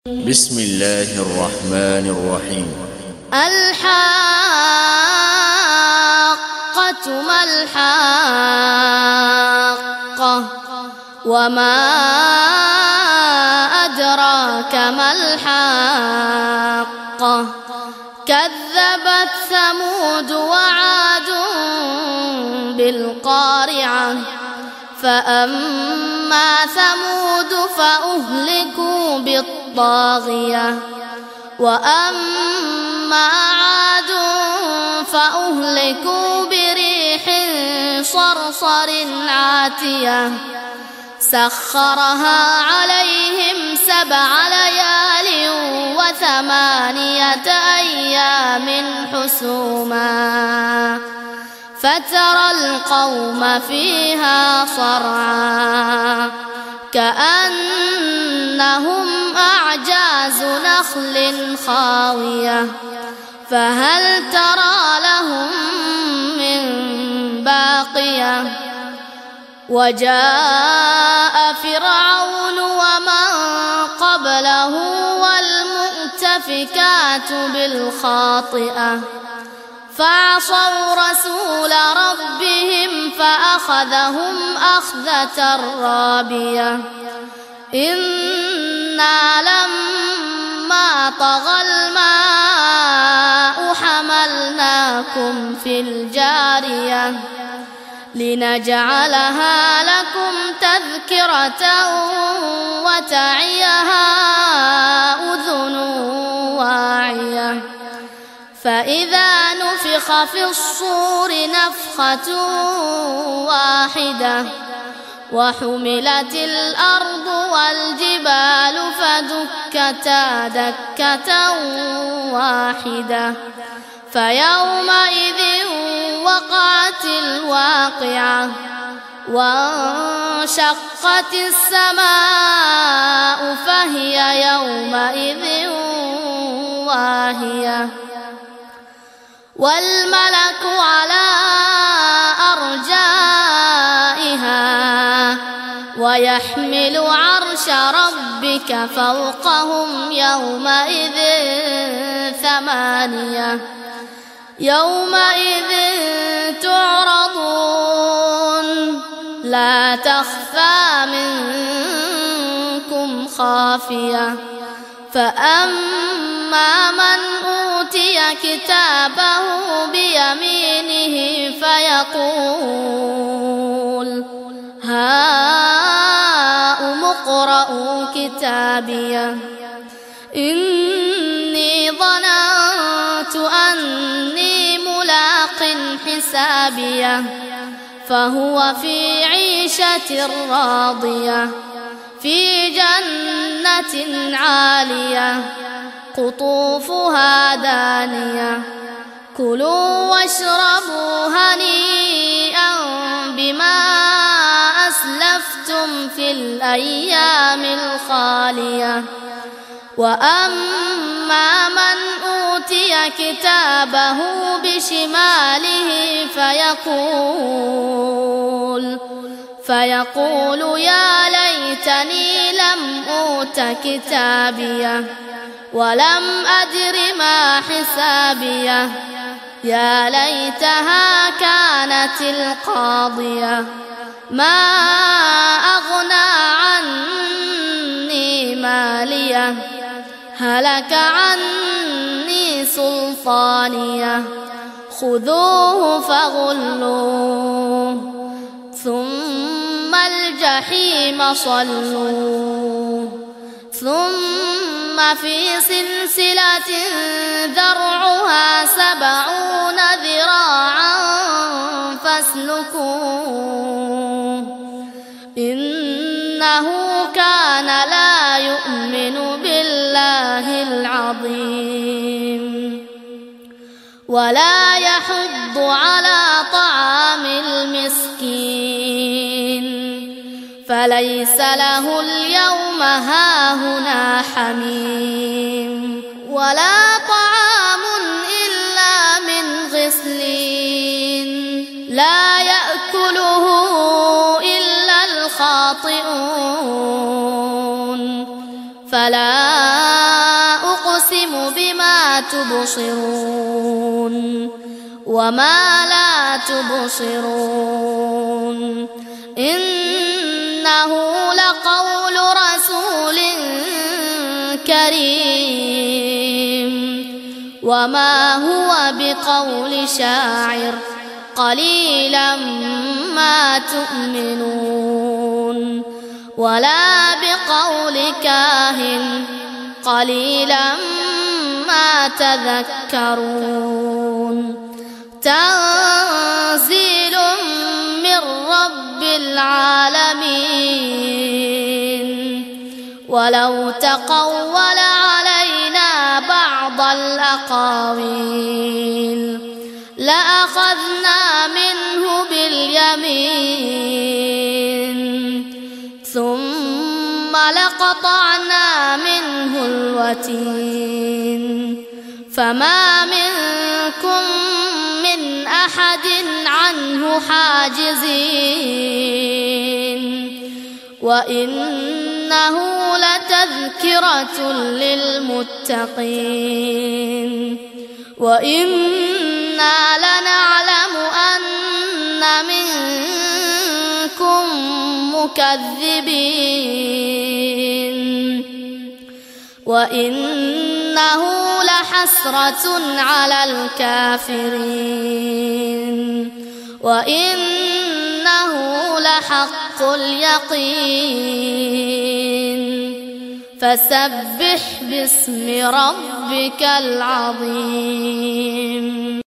بسم الله الرحمن الرحيم. الحاقة ما الحاقة وما أدراك ما الحاقة كذبت ثمود وعاد بالقارعة فأما ثمود فأهلكوا بالطاغية وأما عاد فأهلكوا بريح صرصر عاتية سخرها عليهم 7 ليال و8 أيام حسوما فترى القوم فيها صرعا كأنهم أعجاز نخل خاوية فهل ترى لهم من باقية وجاء فرعون ومن قبله والمؤتفكات بالخاطئة فعصوا رسول ربهم فأخذهم أخذة رابية إنا لما طغى الماء حملناكم في الجارية لنجعلها لكم تذكرة وتعيها أذن واعية فإذا نفخ في الصور نفخة واحدة وحملت الأرض والجبال فدكتا دكة واحدة فيومئذ وقعت الواقعة وانشقت السماء فهي يومئذ واهية والملك على أرجائها ويحمل عرش ربك فوقهم يومئذ 8 يومئذ تعرضون لا تخفى منكم خافية فأما من أوتي كتابه بيمينه فيقول هاؤم اقرءوا كتابيه إني ظننت أني ملاق حسابيه فهو في عيشة راضية في جنة عالية قطوفها دانية كلوا واشربوا هنيئا بما أسلفتم في الأيام الخالية وأما من أوتي كتابه بشماله فيقول يا ليتني لم أوت كتابيه ولم أدر ما حسابيه يا ليتها كانت القاضية ما أغنى عني ماليه هلك عني سلطانيه خذوه فغلوه ثم الجحيم صلوه ثم في سلسلة ذرعها 70 ذراعا فاسلكوه إنه كان لا يؤمن بالله العظيم ولا يحض على طعام المسكين فليس له اليوم هاهنا حميم ولا طعام إلا من غسلين لا يأكله إلا الخاطئون فلا أقسم بما تبصرون وما لا تبصرون إنه لقول رسول كريم وما هو بقول شاعر قليلا ما تؤمنون ولا بقول كاهن قليلا ما تذكرون تنزيل من رب العالمين ولو تقول علينا بعض الأقاويل لأخذنا منه باليمين ثم لقطعنا منه الوتين فما منكم من أحد عنه حاجزين وإنه لتذكرة للمتقين وإنا لنعلم أن منكم مكذبين وإنه لحسرة على الكافرين وإنه لحق اليقين فسبح باسم ربك العظيم